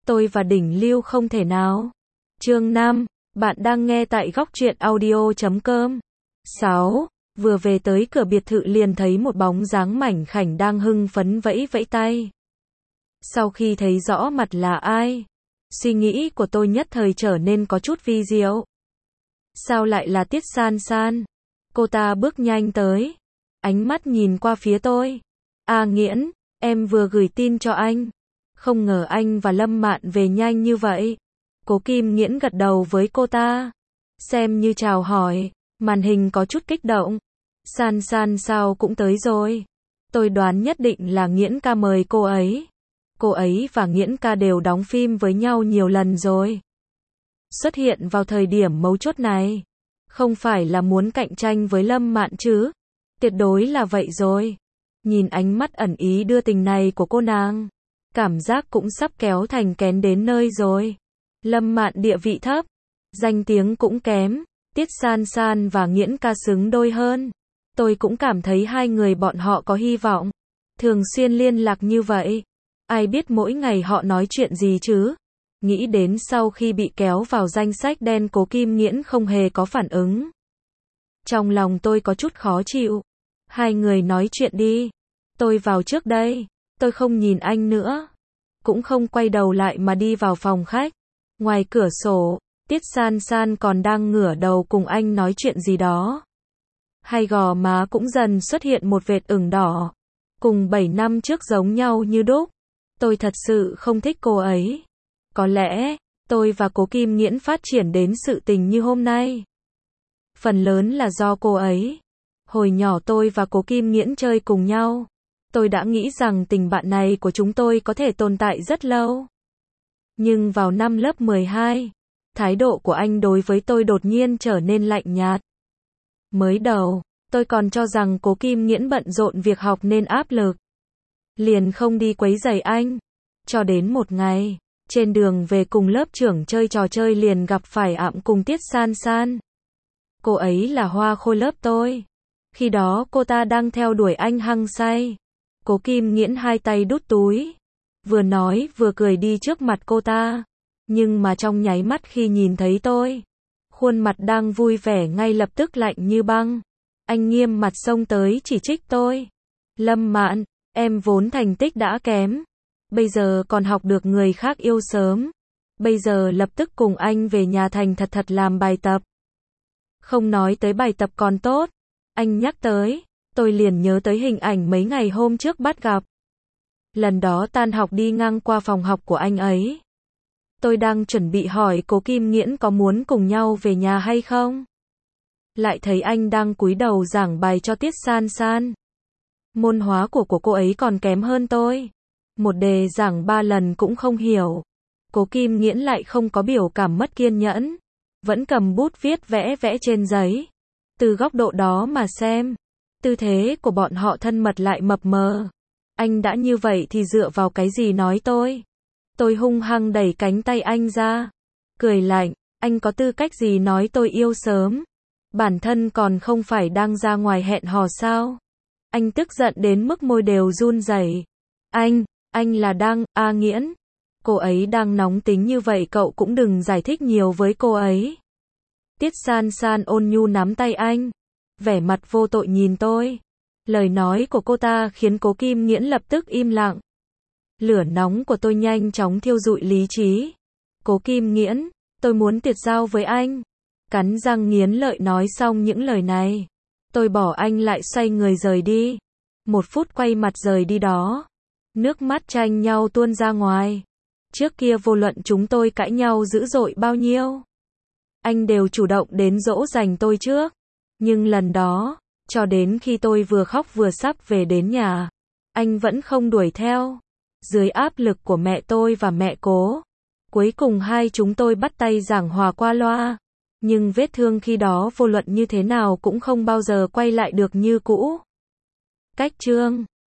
Tôi và Đỉnh Lưu không thể nào. Chương 5, bạn đang nghe tại góc truyện audio.com. 6. Vừa về tới cửa biệt thự liền thấy một bóng dáng mảnh khảnh đang hưng phấn vẫy vẫy tay. Sau khi thấy rõ mặt là ai, suy nghĩ của tôi nhất thời trở nên có chút vi diệu. Sao lại là Tiết San San? Cô ta bước nhanh tới, ánh mắt nhìn qua phía tôi. A Nghiễn, em vừa gửi tin cho anh. Không ngờ anh và Lâm Mạn về nhanh như vậy. Cố Kim Nghiễn gật đầu với cô ta, xem như chào hỏi, màn hình có chút kích động. San San sao cũng tới rồi. Tôi đoán nhất định là Nghiễn ca mời cô ấy. Cô ấy và Nghiễn ca đều đóng phim với nhau nhiều lần rồi. Xuất hiện vào thời điểm mấu chốt này, không phải là muốn cạnh tranh với Lâm Mạn chứ? Tuyệt đối là vậy rồi. Nhìn ánh mắt ẩn ý đưa tình này của cô nàng, cảm giác cũng sắp kéo thành kén đến nơi rồi. Lâm Mạn địa vị thấp, danh tiếng cũng kém, Tiết San San và Nghiễn ca xứng đôi hơn. Tôi cũng cảm thấy hai người bọn họ có hy vọng. Thường xuyên liên lạc như vậy, ai biết mỗi ngày họ nói chuyện gì chứ? Nghĩ đến sau khi bị kéo vào danh sách đen, Cố Kim Nghiễn không hề có phản ứng. Trong lòng tôi có chút khó chịu. Hai người nói chuyện đi. Tôi vào trước đây. Tôi không nhìn anh nữa, cũng không quay đầu lại mà đi vào phòng khách. Ngoài cửa sổ, Tiết San San còn đang ngửa đầu cùng anh nói chuyện gì đó. Hai gò má cũng dần xuất hiện một vệt ửng đỏ, cùng 7 năm trước giống nhau như đúc. Tôi thật sự không thích cô ấy. Có lẽ, tôi và Cố Kim Nghiễn phát triển đến sự tình như hôm nay, phần lớn là do cô ấy. Hồi nhỏ tôi và Cố Kim Nghiễn chơi cùng nhau, tôi đã nghĩ rằng tình bạn này của chúng tôi có thể tồn tại rất lâu. Nhưng vào năm lớp 12, thái độ của anh đối với tôi đột nhiên trở nên lạnh nhạt. Mới đầu, tôi còn cho rằng Cố Kim Nghiễn bận rộn việc học nên áp lực, liền không đi quấy rầy anh. Cho đến một ngày, trên đường về cùng lớp trưởng chơi trò chơi liền gặp phải ẵm cùng Tiết San San. Cô ấy là hoa khôi lớp tôi. Khi đó cô ta đang theo đuổi anh hăng say. Cố Kim Nghiễn hai tay đút túi, vừa nói vừa cười đi trước mặt cô ta. Nhưng mà trong nháy mắt khi nhìn thấy tôi, khuôn mặt đang vui vẻ ngay lập tức lạnh như băng. Anh nghiêm mặt xông tới chỉ trích tôi. Lâm Mạn, em vốn thành tích đã kém, bây giờ còn học được người khác yêu sớm. Bây giờ lập tức cùng anh về nhà thành thật thật làm bài tập. Không nói tới bài tập còn tốt, anh nhắc tới, tôi liền nhớ tới hình ảnh mấy ngày hôm trước bắt gặp. Lần đó tan học đi ngang qua phòng học của anh ấy. Tôi đang chuẩn bị hỏi Cố Kim Nghiễn có muốn cùng nhau về nhà hay không, lại thấy anh đang cúi đầu giảng bài cho Tiết San San. Môn hóa của cô ấy còn kém hơn tôi. Một đề giảng 3 lần cũng không hiểu. Cố Kim Nghiễn lại không có biểu cảm mất kiên nhẫn, vẫn cầm bút viết vẽ vẽ trên giấy. Từ góc độ đó mà xem, tư thế của bọn họ thân mật lại mập mờ. Anh đã như vậy thì dựa vào cái gì nói tôi? Tôi hung hăng đẩy cánh tay anh ra, cười lạnh, anh có tư cách gì nói tôi yêu sớm? Bản thân còn không phải đang ra ngoài hẹn hò sao? Anh tức giận đến mức môi đều run rẩy. Anh là A Nghiễn. Cô ấy đang nóng tính như vậy cậu cũng đừng giải thích nhiều với cô ấy. Tiết San San ôn nhu nắm tay anh, vẻ mặt vô tội nhìn tôi. Lời nói của cô ta khiến Cố Kim Nghiễn lập tức im lặng. Lửa nóng của tôi nhanh chóng thiêu rụi lý trí. Cố Kim Nghiễn, tôi muốn tuyệt giao với anh. Cắn răng nghiến lợi nói xong những lời này, tôi bỏ anh lại xoay người rời đi. 1 phút quay mặt rời đi đó, nước mắt tranh nhau tuôn ra ngoài. Trước kia vô luận chúng tôi cãi nhau dữ dội bao nhiêu, anh đều chủ động đến dỗ dành tôi trước. Nhưng lần đó, cho đến khi tôi vừa khóc vừa sắp về đến nhà, anh vẫn không đuổi theo. Dưới áp lực của mẹ tôi và mẹ Cố, cuối cùng hai chúng tôi bắt tay giảng hòa qua loa. Nhưng vết thương khi đó vô luận như thế nào cũng không bao giờ quay lại được như cũ. Cách chương